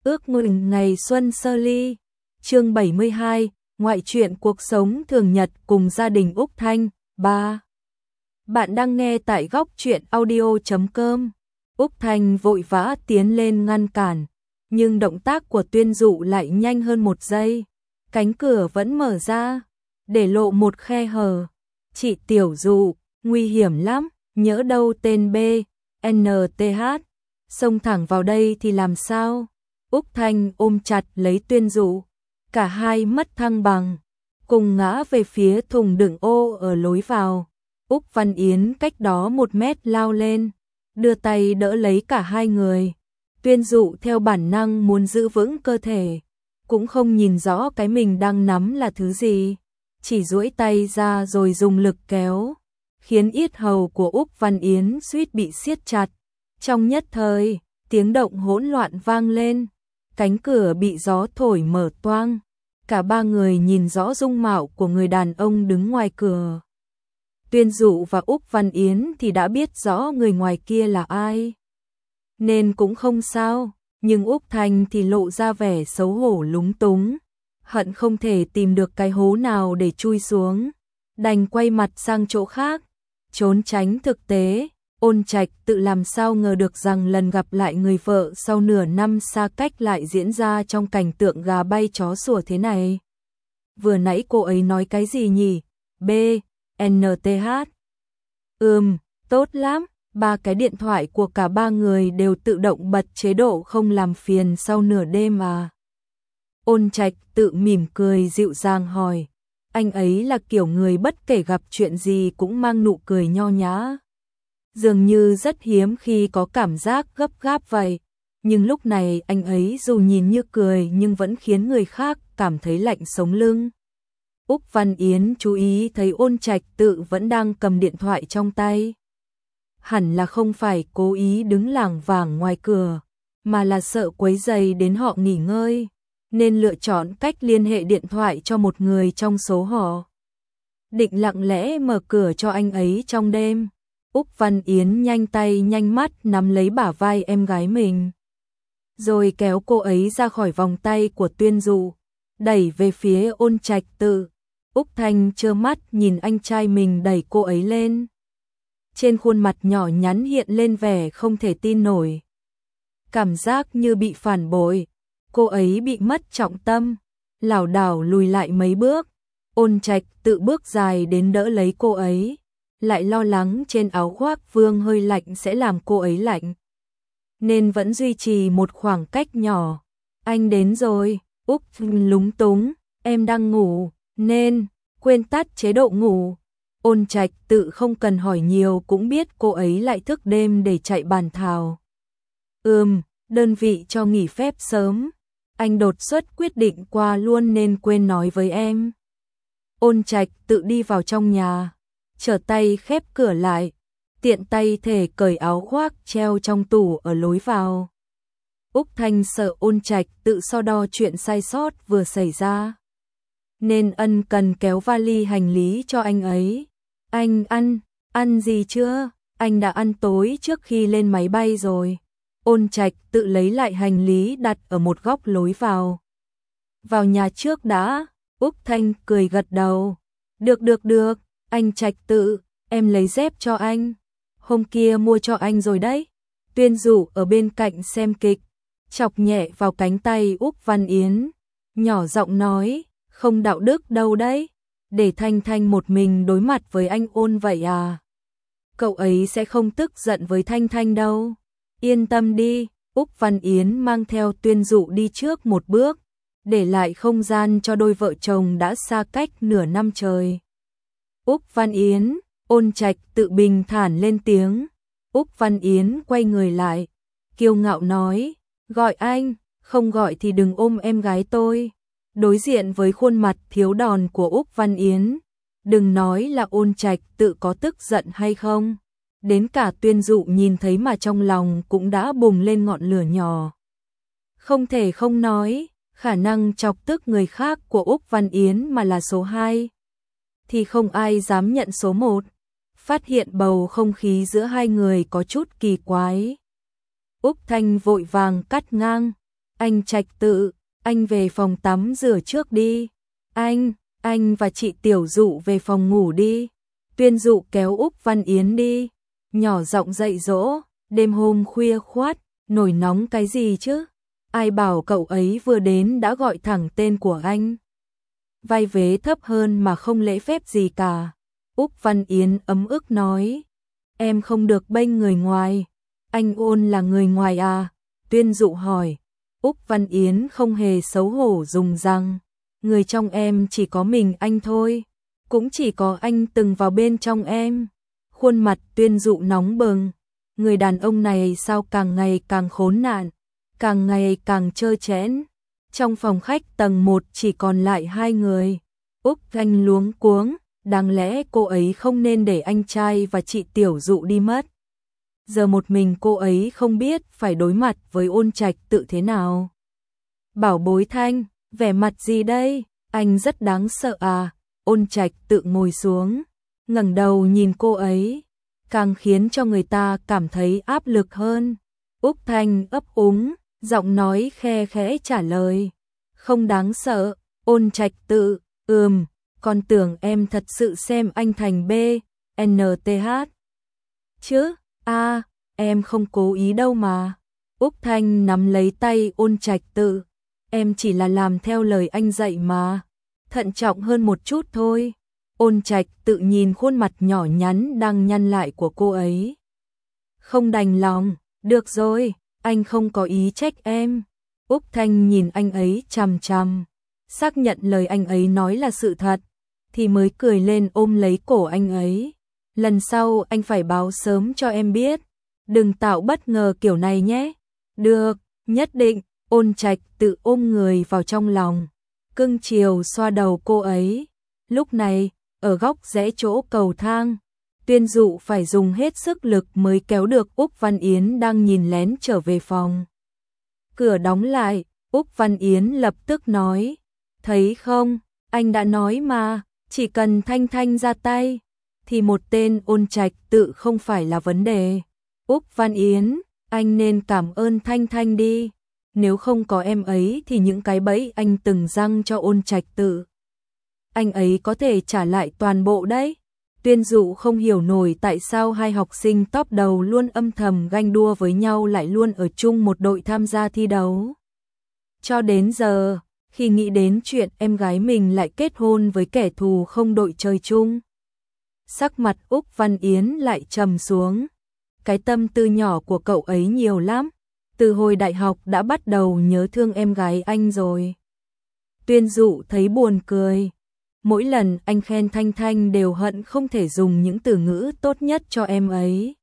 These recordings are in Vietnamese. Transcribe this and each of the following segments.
Ước mừng ngày xuân sơ ly. Chương 72, ngoại truyện cuộc sống thường nhật cùng gia đình Úc Thanh. 3. Bạn đang nghe tại góc truyện audio.com. Úc Thanh vội vã tiến lên ngăn cản, nhưng động tác của Tuyên Dụ lại nhanh hơn một giây. Cánh cửa vẫn mở ra, để lộ một khe hở. Chị Tiểu Dụ, nguy hiểm lắm, nhỡ đâu tên B, NTH, xông thẳng vào đây thì làm sao? Úc Thanh ôm chặt lấy Tuyên Dụ, cả hai mất thăng bằng, cùng ngã về phía thùng đựng ô ở lối vào. Úc Văn Yến cách đó 1 mét lao lên, đưa tay đỡ lấy cả hai người. Tuyên Dụ theo bản năng muốn giữ vững cơ thể, cũng không nhìn rõ cái mình đang nắm là thứ gì, chỉ duỗi tay ra rồi dùng lực kéo, khiến yết hầu của Úc Văn Yến suýt bị siết chặt. Trong nhất thời, tiếng động hỗn loạn vang lên, cánh cửa bị gió thổi mở toang, cả ba người nhìn rõ dung mạo của người đàn ông đứng ngoài cửa. Tuyên Dụ và Úc Văn Yến thì đã biết rõ người ngoài kia là ai, nên cũng không sao, nhưng Úc Thanh thì lộ ra vẻ xấu hổ lúng túng, hận không thể tìm được cái hố nào để chui xuống, đành quay mặt sang chỗ khác, trốn tránh thực tế. Ôn Trạch tự làm sao ngờ được rằng lần gặp lại người vợ sau nửa năm xa cách lại diễn ra trong cảnh tượng gà bay chó sủa thế này. Vừa nãy cô ấy nói cái gì nhỉ? B, NTH. Tốt lắm. 3 cái điện thoại của cả ba người đều tự động bật chế độ không làm phiền sau nửa đêm à? Ôn Trạch tự mỉm cười dịu dàng hỏi. Anh ấy là kiểu người bất kể gặp chuyện gì cũng mang nụ cười nho nhã, dường như rất hiếm khi có cảm giác gấp gáp vậy, nhưng lúc này anh ấy dù nhìn như cười nhưng vẫn khiến người khác cảm thấy lạnh sống lưng. Úc Văn Yến chú ý thấy Ôn Trạch tự vẫn đang cầm điện thoại trong tay. Hẳn là không phải cố ý đứng lảng vảng ngoài cửa, mà là sợ quấy rầy đến họ nghỉ ngơi, nên lựa chọn cách liên hệ điện thoại cho một người trong số họ. Định lặng lẽ mở cửa cho anh ấy trong đêm. Úc Văn Yến nhanh tay nhanh mắt nắm lấy bả vai em gái mình, rồi kéo cô ấy ra khỏi vòng tay của Tuyên Dụ, đẩy về phía Ôn Trạch tự. Úc Thanh trơ mắt nhìn anh trai mình đẩy cô ấy lên. Trên khuôn mặt nhỏ nhắn hiện lên vẻ không thể tin nổi. Cảm giác như bị phản bội, cô ấy bị mất trọng tâm, lảo đảo lùi lại mấy bước. Ôn Trạch tự bước dài đến đỡ lấy cô ấy, lại lo lắng trên áo khoác vương hơi lạnh sẽ làm cô ấy lạnh, nên vẫn duy trì một khoảng cách nhỏ. Anh đến rồi. Úc lúng túng, em đang ngủ, nên quên tắt chế độ ngủ. Ôn Trạch tự không cần hỏi nhiều cũng biết cô ấy lại thức đêm để chạy bàn thảo. Đơn vị cho nghỉ phép sớm. Anh đột xuất quyết định qua luôn nên quên nói với em. Ôn Trạch tự đi vào trong nhà, trở tay khép cửa lại, tiện tay thể cởi áo khoác treo trong tủ ở lối vào. Úc Thanh sợ Ôn Trạch tự so đo chuyện sai sót vừa xảy ra, nên ân cần kéo vali hành lý cho anh ấy. Anh ăn gì chưa? Anh đã ăn tối trước khi lên máy bay rồi. Ôn Trạch tự lấy lại hành lý đặt ở một góc lối vào. Vào nhà trước đã. Úc Thanh cười gật đầu. Được, anh Trạch tự, em lấy dép cho anh. Hôm kia mua cho anh rồi đấy. Tuyên Dụ ở bên cạnh xem kịch, chọc nhẹ vào cánh tay Úc Văn Yến, nhỏ giọng nói, không đạo đức đâu đấy, để Thanh Thanh một mình đối mặt với anh Ôn vậy à? Cậu ấy sẽ không tức giận với Thanh Thanh đâu. Yên tâm đi. Úc Văn Yến mang theo Tuyên Dụ đi trước một bước, để lại không gian cho đôi vợ chồng đã xa cách nửa năm trời. Úc Văn Yến, Ôn Trạch tự bình thản lên tiếng. Úc Văn Yến quay người lại, kiêu ngạo nói, gọi anh, không gọi thì đừng ôm em gái tôi. Đối diện với khuôn mặt thiếu đòn của Úc Văn Yến, đừng nói là Ôn Trạch tự có tức giận hay không, đến cả Tuyên Dụ nhìn thấy mà trong lòng cũng đã bùng lên ngọn lửa nhỏ. Không thể không nói, khả năng chọc tức người khác của Úc Văn Yến mà là số 2, thì không ai dám nhận số 1. Phát hiện bầu không khí giữa hai người có chút kỳ quái, Úc Thanh vội vàng cắt ngang. Anh Trạch Tự, anh về phòng tắm rửa trước đi. Anh và chị Tiểu Dụ về phòng ngủ đi. Tuyên Dụ kéo Úc Văn Yến đi, nhỏ giọng dạy dỗ, đêm hôm khuya khoắt, nổi nóng cái gì chứ? Ai bảo cậu ấy vừa đến đã gọi thẳng tên của anh. Vai vế thấp hơn mà không lễ phép gì cả. Úc Văn Yến ấm ức nói, em không được bênh người ngoài. Anh Ôn là người ngoài à? Tuyên Dụ hỏi. Úc Văn Yến không hề xấu hổ dùng rằng, người trong em chỉ có mình anh thôi, cũng chỉ có anh từng vào bên trong em. Khuôn mặt Tuyên Dụ nóng bừng, người đàn ông này sao càng ngày càng khốn nạn, càng ngày càng trơ trẽn. Trong phòng khách tầng 1 chỉ còn lại 2 người. Úc Thanh luống cuống, đáng lẽ cô ấy không nên để anh trai và chị Tiểu Dụ đi mất. Giờ một mình cô ấy không biết phải đối mặt với Ôn Trạch Tự thế nào. Bảo bối Thanh, vẻ mặt gì đây? Anh rất đáng sợ à? Ôn Trạch Tự ngồi xuống, ngẩng đầu nhìn cô ấy, càng khiến cho người ta cảm thấy áp lực hơn. Úc Thanh ấp úng, giọng nói khe khẽ trả lời, không đáng sợ. Ôn Trạch Tự, con tưởng em thật sự xem anh thành BNTH chứ. Em không cố ý đâu mà. Úc Thanh nắm lấy tay Ôn Trạch Tự, em chỉ là làm theo lời anh dạy mà, thận trọng hơn một chút thôi. Ôn Trạch Tự nhìn khuôn mặt nhỏ nhắn đang nhăn lại của cô ấy, không đành lòng. Được rồi, anh không có ý trách em. Úc Thanh nhìn anh ấy chằm chằm, xác nhận lời anh ấy nói là sự thật, thì mới cười lên ôm lấy cổ anh ấy. Lần sau anh phải báo sớm cho em biết, đừng tạo bất ngờ kiểu này nhé. Được, nhất định. Ôn Trạch Tự ôm người vào trong lòng, cưng chiều xoa đầu cô ấy. Lúc này, ở góc rẽ chỗ cầu thang, Tuyên Dụ phải dùng hết sức lực mới kéo được Úc Văn Yến đang nhìn lén trở về phòng. Cửa đóng lại, Úc Văn Yến lập tức nói, thấy không, anh đã nói mà, chỉ cần Thanh Thanh ra tay, thì một tên Ôn Trạch Tự không phải là vấn đề. Úc Văn Yến, anh nên cảm ơn Thanh Thanh đi, nếu không có em ấy thì những cái bẫy anh từng răng cho Ôn Trạch Tự, anh ấy có thể trả lại toàn bộ đấy. Tuyên Dụ không hiểu nổi tại sao hai học sinh top đầu luôn âm thầm ganh đua với nhau lại luôn ở chung một đội tham gia thi đấu. Cho đến giờ, khi nghĩ đến chuyện em gái mình lại kết hôn với kẻ thù không đội chơi chung, sắc mặt Úc Văn Yến lại trầm xuống. Cái tâm tư nhỏ của cậu ấy nhiều lắm, từ hồi đại học đã bắt đầu nhớ thương em gái anh rồi. Tuyên Dụ thấy buồn cười. Mỗi lần anh khen Thanh Thanh đều hận không thể dùng những từ ngữ tốt nhất cho em ấy.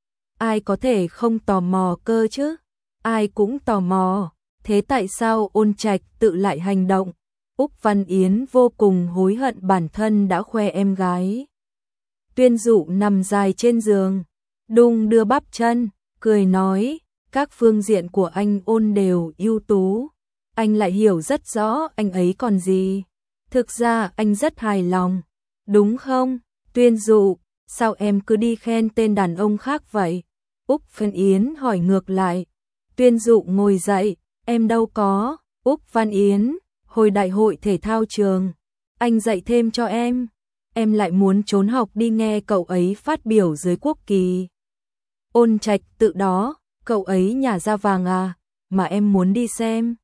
Ai có thể không tò mò cơ chứ? Ai cũng tò mò. Thế tại sao Ôn Trạch Tự lại hành động? Úc Văn Yến vô cùng hối hận bản thân đã khoe em gái. Tuyên Dụ nằm dài trên giường, đung đưa bắp chân, cười nói, các phương diện của anh Ôn đều ưu tú. Anh lại hiểu rất rõ anh ấy còn gì. Thực ra anh rất hài lòng, đúng không? Tuyên Dụ, sao em cứ đi khen tên đàn ông khác vậy? Úc Văn Yến hỏi ngược lại. Tuyên Dụ ngồi dậy, em đâu có. Úc Văn Yến, hồi đại hội thể thao trường, anh dạy thêm cho em lại muốn trốn học đi nghe cậu ấy phát biểu dưới quốc kỳ. Ôn Trạch Tự đó, cậu ấy nhả ra vàng à, mà em muốn đi xem.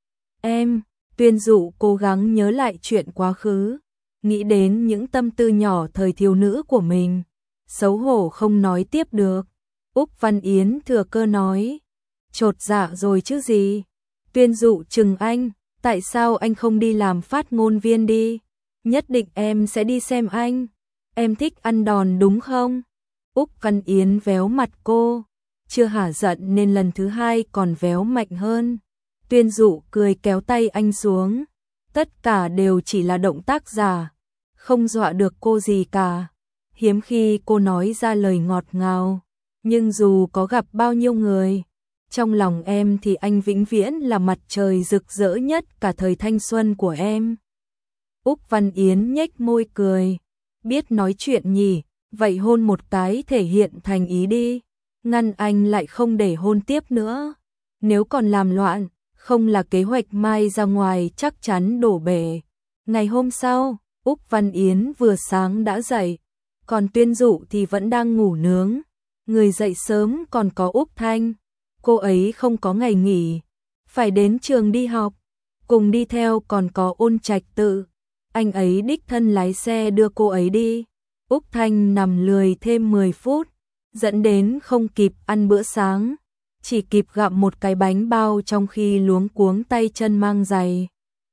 Tuyên Dụ cố gắng nhớ lại chuyện quá khứ, nghĩ đến những tâm tư nhỏ thời thiếu nữ của mình, xấu hổ không nói tiếp được. Úc Văn Yến thừa cơ nói, chột dạ rồi chứ gì. Tuyên Dụ chừng anh, tại sao anh không đi làm phát ngôn viên đi? Nhất định em sẽ đi xem anh. Em thích ăn đòn đúng không? Úc Văn Yến véo mặt cô, chưa hả giận nên lần thứ hai còn véo mạnh hơn. Tuyên Dụ cười kéo tay anh xuống, tất cả đều chỉ là động tác giả, không dọa được cô gì cả. Hiếm khi cô nói ra lời ngọt ngào, nhưng dù có gặp bao nhiêu người, trong lòng em thì anh vĩnh viễn là mặt trời rực rỡ nhất cả thời thanh xuân của em. Úc Văn Yến nhếch môi cười, biết nói chuyện nhỉ, vậy hôn một cái thể hiện thành ý đi, ngăn anh lại không để hôn tiếp nữa. Nếu còn làm loạn, không là kế hoạch mai ra ngoài chắc chắn đổ bể. Ngày hôm sau, Úc Văn Yến vừa sáng đã dậy, còn Tuyên Dụ thì vẫn đang ngủ nướng. Người dậy sớm còn có Úc Thanh, cô ấy không có ngày nghỉ, phải đến trường đi học. Cùng đi theo còn có Ôn Trạch Tự, anh ấy đích thân lái xe đưa cô ấy đi. Úc Thanh nằm lười thêm 10 phút, dẫn đến không kịp ăn bữa sáng, chỉ kịp gặm một cái bánh bao trong khi luống cuống tay chân mang giày.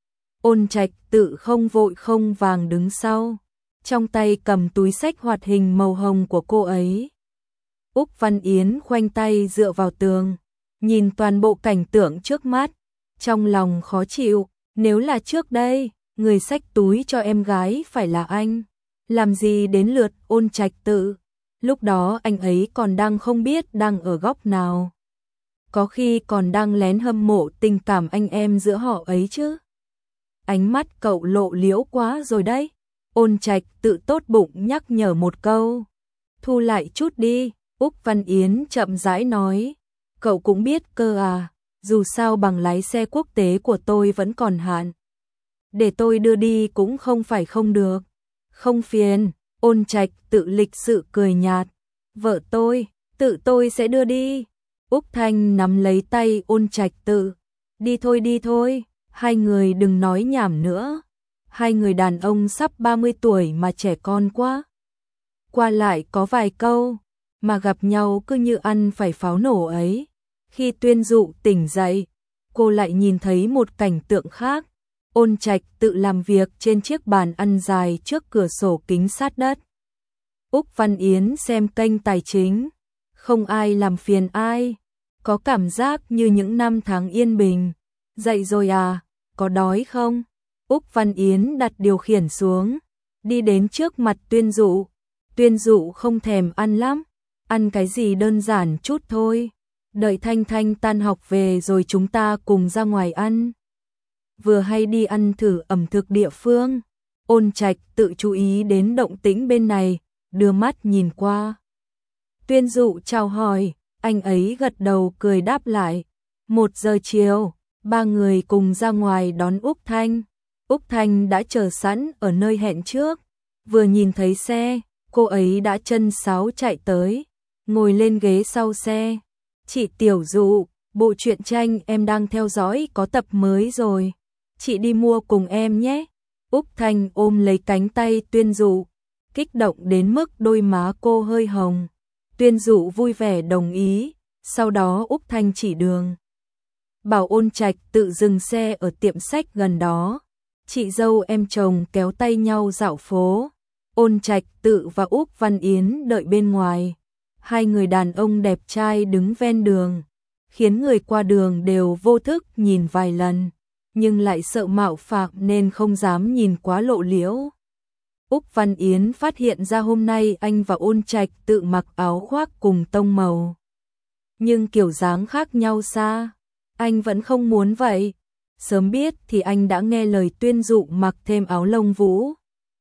Ôn Trạch Tự không vội không vàng đứng sau, trong tay cầm túi xách hoạt hình màu hồng của cô ấy. Úc Văn Yến khoanh tay dựa vào tường, nhìn toàn bộ cảnh tượng trước mắt, trong lòng khó chịu. Nếu là trước đây, người xách túi cho em gái phải là anh, làm gì đến lượt Ôn Trạch Tự. Lúc đó anh ấy còn đang không biết đang ở góc nào, có khi còn đang lén hâm mộ tình cảm anh em giữa họ ấy chứ. Ánh mắt cậu lộ liễu quá rồi đấy. Ôn Trạch Tự tốt bụng nhắc nhở một câu. Thu lại chút đi, Úc Văn Yến chậm rãi nói. Cậu cũng biết cơ à, dù sao bằng lái xe quốc tế của tôi vẫn còn hạn. Để tôi đưa đi cũng không phải không được. Không phiền, Ôn Trạch Tự lịch sự cười nhạt. Vợ tôi, tự tôi sẽ đưa đi. Úc Thanh nắm lấy tay Ôn Trạch Tự. Đi thôi, hai người đừng nói nhảm nữa. Hai người đàn ông sắp 30 tuổi mà trẻ con quá. Qua lại có vài câu, mà gặp nhau cứ như ăn phải pháo nổ ấy. Khi Tuyên Dụ tỉnh dậy, cô lại nhìn thấy một cảnh tượng khác. Ôn Trạch Tự làm việc trên chiếc bàn ăn dài trước cửa sổ kính sát đất. Úc Văn Yến xem kênh tài chính, không ai làm phiền ai, có cảm giác như những năm tháng yên bình. Dậy rồi à, có đói không? Úc Văn Yến đặt điều khiển xuống, đi đến trước mặt Tuyên Dụ. Tuyên Dụ không thèm ăn lắm, ăn cái gì đơn giản chút thôi. Đợi Thanh Thanh tan học về rồi chúng ta cùng ra ngoài ăn. Vừa hay đi ăn thử ẩm thực địa phương. Ôn Trạch Tự chú ý đến động tĩnh bên này, đưa mắt nhìn qua. Tuyên Dụ chào hỏi, anh ấy gật đầu cười đáp lại. 1 giờ chiều, ba người cùng ra ngoài đón Úc Thanh. Úc Thanh đã chờ sẵn ở nơi hẹn trước. Vừa nhìn thấy xe, cô ấy đã chân sáo chạy tới, ngồi lên ghế sau xe. Chị Tiểu Dụ, bộ truyện tranh em đang theo dõi có tập mới rồi. Chị đi mua cùng em nhé. Úc Thanh ôm lấy cánh tay Tuyên Dụ, kích động đến mức đôi má cô hơi hồng. Tuyên Dụ vui vẻ đồng ý, sau đó Úc Thanh chỉ đường. Bảo Ôn Trạch Tự dừng xe ở tiệm sách gần đó. Chị dâu em chồng kéo tay nhau dạo phố. Ôn Trạch Tự và Úc Văn Yến đợi bên ngoài. Hai người đàn ông đẹp trai đứng ven đường, khiến người qua đường đều vô thức nhìn vài lần, nhưng lại sợ mạo phạm nên không dám nhìn quá lộ liễu. Úc Văn Yến phát hiện ra hôm nay anh và Ôn Trạch Tự mặc áo khoác cùng tông màu, nhưng kiểu dáng khác nhau xa. Anh vẫn không muốn vậy. Sớm biết thì anh đã nghe lời Tuyên Dụ mặc thêm áo lông vũ.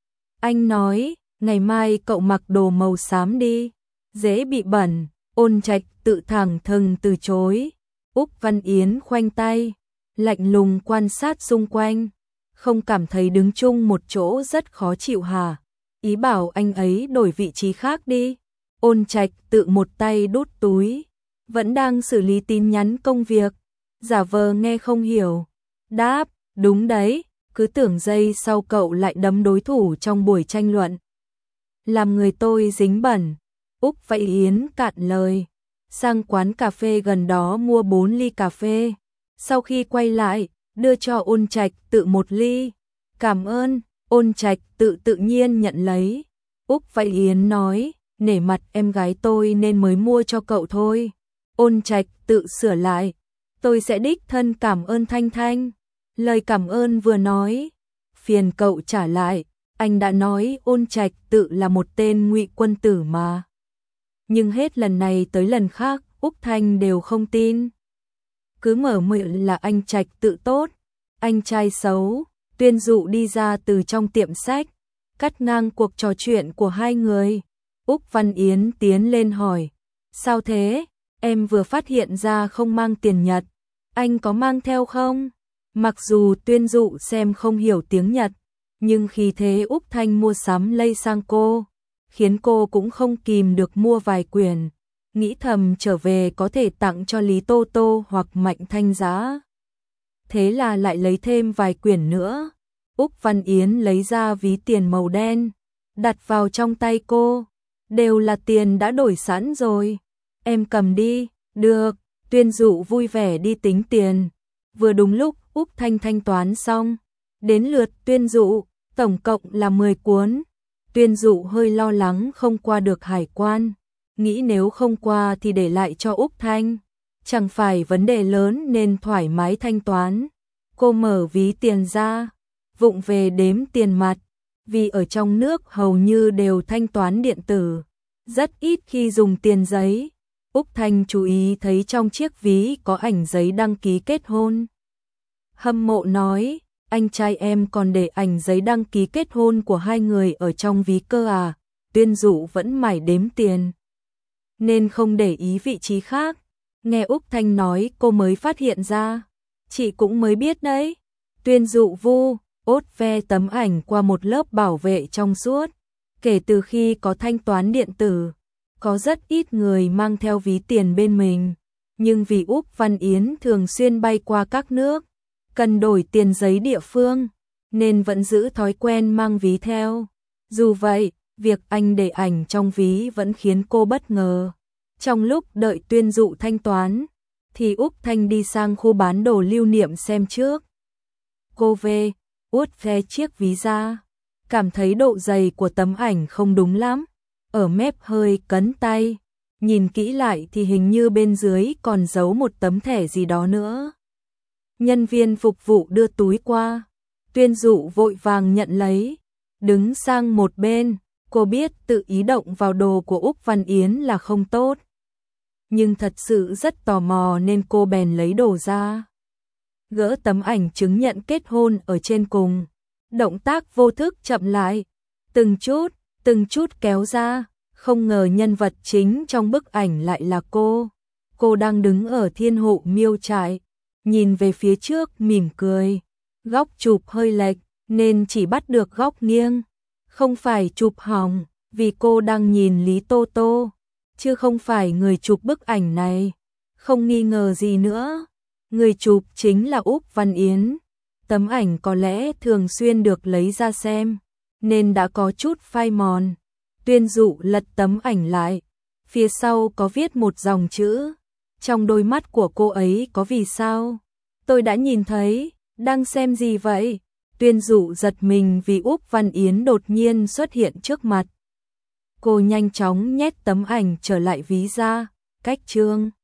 Anh nói, ngày mai cậu mặc đồ màu xám đi, dễ bị bẩn. Ôn Trạch Tự thẳng thừng từ chối. Úc Văn Yến khoanh tay, lạnh lùng quan sát xung quanh. Không cảm thấy đứng chung một chỗ rất khó chịu hả? Ý bảo anh ấy đổi vị trí khác đi. Ôn Trạch Tự một tay đút túi, vẫn đang xử lý tin nhắn công việc, giả vờ nghe không hiểu. Đáp, đúng đấy, cứ tưởng giây sau cậu lại đấm đối thủ trong buổi tranh luận. Làm người tôi dính bẩn. Úc Văn Yến cạn lời, sang quán cà phê gần đó mua 4 ly cà phê. Sau khi quay lại, đưa cho Ôn Trạch Tự 1 ly. Cảm ơn. Ôn Trạch Tự tự nhiên nhận lấy. Úc Văn Yến nói, nể mặt em gái tôi nên mới mua cho cậu thôi. Ôn Trạch Tự sửa lại, tôi sẽ đích thân cảm ơn Thanh Thanh. Lời cảm ơn vừa nói, phiền cậu trả lại, anh đã nói Ôn Trạch Tự là một tên ngụy quân tử mà. Nhưng hết lần này tới lần khác, Úc Thanh đều không tin. Cứ mở miệng là anh Trạch Tự tốt, anh trai xấu. Tuyên Dụ đi ra từ trong tiệm sách, cắt ngang cuộc trò chuyện của hai người. Úc Văn Yến tiến lên hỏi, sao thế? Em vừa phát hiện ra không mang tiền Nhật. Anh có mang theo không? Mặc dù Tuyên Dụ xem không hiểu tiếng Nhật, nhưng khi thế Úc Thanh mua sắm lây sang cô, khiến cô cũng không kìm được mua vài quyển, nghĩ thầm trở về có thể tặng cho Lý Tô Tô hoặc Mạnh Thanh Giá. Thế là lại lấy thêm vài quyển nữa. Úc Văn Yến lấy ra ví tiền màu đen, đặt vào trong tay cô. Đều là tiền đã đổi sẵn rồi. Em cầm đi. Được. Tuyên Dụ vui vẻ đi tính tiền. Vừa đúng lúc Úc Thanh thanh toán xong. Đến lượt Tuyên Dụ, tổng cộng là 10 cuốn. Tuyên Dụ hơi lo lắng không qua được hải quan. Nghĩ nếu không qua thì để lại cho Úc Thanh. Chẳng phải vấn đề lớn nên thoải mái thanh toán. Cô mở ví tiền ra, vụng về đếm tiền mặt. Vì ở trong nước hầu như đều thanh toán điện tử, rất ít khi dùng tiền giấy. Úc Thanh chú ý thấy trong chiếc ví có ảnh giấy đăng ký kết hôn. Hâm mộ nói, anh trai em còn để ảnh giấy đăng ký kết hôn của hai người ở trong ví cơ à? Tuyên Dụ vẫn mải đếm tiền, nên không để ý vị trí khác. Nghe Úc Thanh nói cô mới phát hiện ra. Chị cũng mới biết đấy. Tuyên Dụ vu ốt ve tấm ảnh qua một lớp bảo vệ trong suốt. Kể từ khi có thanh toán điện tử, có rất ít người mang theo ví tiền bên mình. Nhưng vì Úc Văn Yến thường xuyên bay qua các nước, cần đổi tiền giấy địa phương, nên vẫn giữ thói quen mang ví theo. Dù vậy, việc anh để ảnh trong ví vẫn khiến cô bất ngờ. Trong lúc đợi Tuyên Dụ thanh toán, thì Úc Thanh đi sang khu bán đồ lưu niệm xem trước. Cô về, út ve chiếc ví ra, cảm thấy độ dày của tấm ảnh không đúng lắm, ở mép hơi cấn tay, nhìn kỹ lại thì hình như bên dưới còn giấu một tấm thẻ gì đó nữa. Nhân viên phục vụ đưa túi qua, Tuyên Dụ vội vàng nhận lấy, đứng sang một bên. Cô biết tự ý động vào đồ của Úc Văn Yến là không tốt, nhưng thật sự rất tò mò nên cô bèn lấy đồ ra, gỡ tấm ảnh chứng nhận kết hôn ở trên cùng. Động tác vô thức chậm lại, từng chút kéo ra, không ngờ nhân vật chính trong bức ảnh lại là cô. Cô đang đứng ở Thiên Hộ Miêu Trại, nhìn về phía trước mỉm cười. Góc chụp hơi lệch nên chỉ bắt được góc nghiêng, không phải chụp hỏng, vì cô đang nhìn Lý Tô Tô, chứ không phải người chụp bức ảnh này. Không nghi ngờ gì nữa, người chụp chính là Úc Văn Yến. Tấm ảnh có lẽ thường xuyên được lấy ra xem, nên đã có chút phai mòn. Tuyên Dụ lật tấm ảnh lại, phía sau có viết một dòng chữ. Trong đôi mắt của cô ấy có vì sao? Tôi đã nhìn thấy, đang xem gì vậy? Tuyên Dụ giật mình vì Úc Văn Yến đột nhiên xuất hiện trước mặt. Cô nhanh chóng nhét tấm ảnh trở lại ví ra, cách chương.